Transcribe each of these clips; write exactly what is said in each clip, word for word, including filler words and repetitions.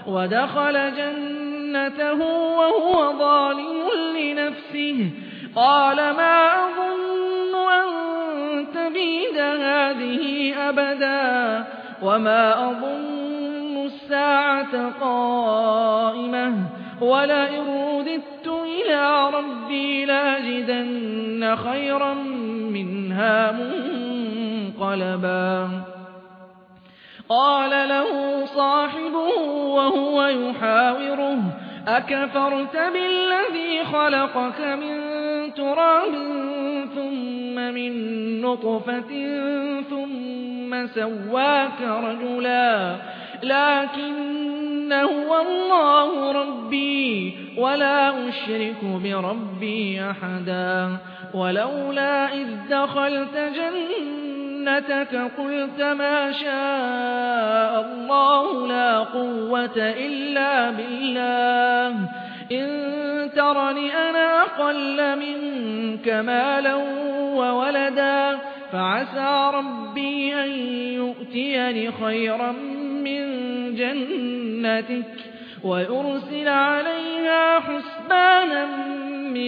ودخل جنته وهو ظالم لنفسه قال ما أظن أن تبيد هذه أبدا وما أظن الساعة قائمة ولئن رددت إلى ربي لأجدن خيرا منها منقلبا قال له صاحبه وهو يحاوره أكفرت بالذي خلقك من تراب ثم من نطفة ثم سواك رجلا لكن هو الله ربي ولا أشرك بربي أحدا ولولا إذ دخلت جنتك قلت ما شاء الله لا قوة إلا بالله إن ترني أنا أقل منك مالا وولدا فعسى ربي أن يؤتيني خيرا من جنتك ويرسل عليها حسبانا من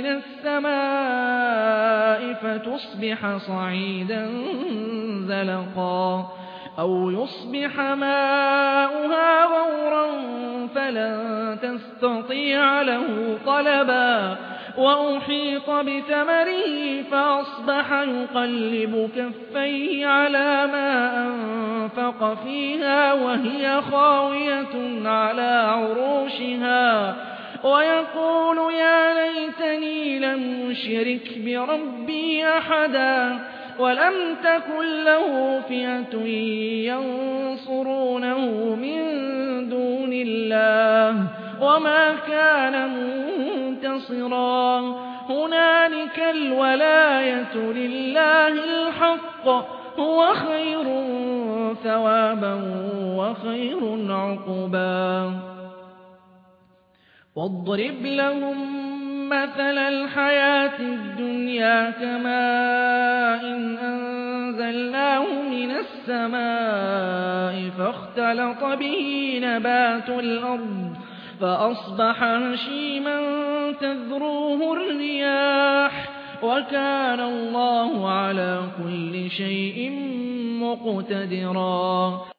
السماء فتصبح صعيدا زلقا أو يصبح ماؤها غورا فلن تستطيع له طلبا وأحيط بثمره فأصبح يقلب كفيه على ما أنفق فيها وهي خاوية على عروشها ويقول يا ليتني لم أشرك بربي أحدا ولم تكن له فئة ينصرونه من دون الله وما كان منتصرا هنالك الولاية لله الحق هو خير ثوابا وخير عقبا واضرب لهم مثل الحياة الدنيا كماء إن أنزلناه من السماء فاختلط به نبات الأرض فأصبح هشيما تذروه الرياح وكان الله على كل شيء مقتدرا